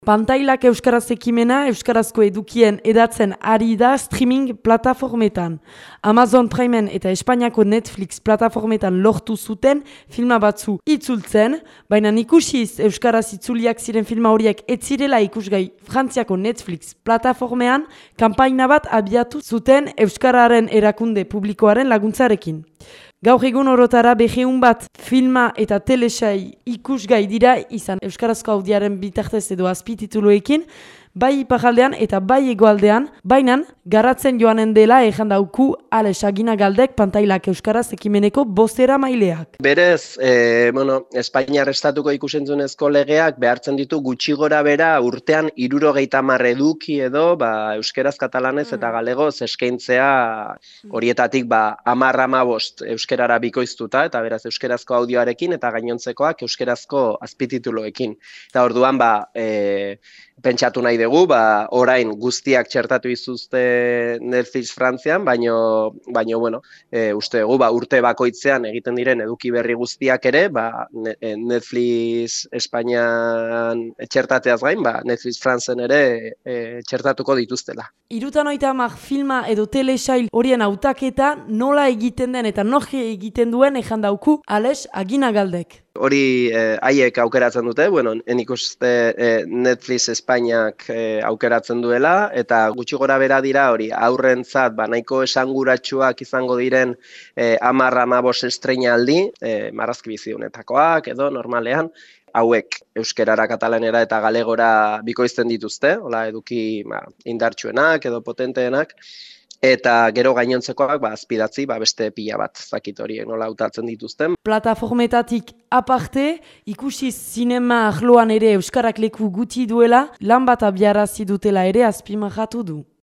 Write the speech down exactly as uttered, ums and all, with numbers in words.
Pantailak euskaraz ekimena euskarazko edukien edatzen ari da streaming plataformetan. Amazon Primen eta Espainiako Netflix plataformetan lortu zuten filma batzu itzultzen, baina ikusiz euskaraz itzuliak ziren filma horiek ez zirela ikusgai Frantziako Netflix plataformean kanpaina bat abiatu zuten euskararen erakunde publikoaren laguntzarekin. Gaur egun orotara beheun bat filma eta telesai ikusgai dira izan euskarazko audiaren bitartez edo azpitituluekin, bai iparraldean eta bai hegoaldean, baina garatzen joanen dela ejan dauku Alex Aginagaldek Pantailak euskaraz ekimeneko bozera maileak. Berez, e, bueno, Espainiar estatuko ikusentzunezko legeak behartzen ditu gutxi gora bera urtean hirurogeita hamar eduki edo ba, euskaraz, katalanez eta galegoz eskaintzea horietatik ba, hamar hamabost euskarara bikoiztuta eta beraz euskarazko audioarekin eta gainontzekoak euskarazko azpitituluekin. Eta orduan ba, e, pentsatu nahi dugu, ba, orain guztiak txertatu izuzte Netflix Frantzian, baino, baino bueno, e, uste dugu, ba, urte bakoitzean egiten diren eduki berri guztiak ere, ba, Netflix Espainian txertateaz gain, ba, Netflix Frantzen ere e, txertatuko dituztela. Hirutan hogeita hamar filma edo telesail horien hautaketa nola egiten den eta noge egiten duen ejan dauku Alex Aginagaldek. Hori eh, haiek aukeratzen dute, bueno, nik uste eh, Netflix Espainiak eh, aukeratzen duela, eta gutxi gora bera dira hori aurrentzat ba, nahiko esanguratsuak izango diren eh, hamar hamabost estreinaldi, eh, marrazki biziunetakoak edo normalean, hauek euskerara, katalanera eta galegora bikoizten dituzte, hola eduki ba, indartsuenak edo potenteenak, eta gero gainontzekoak ba, azpidatzi ba, beste pila bat zakit horiek nola hautatzen dituzten. Plataformetatik aparte, ikusi zinema arloan ere euskarak leku guti duela, lan bat abiarazi dutela ere azpimarratu du.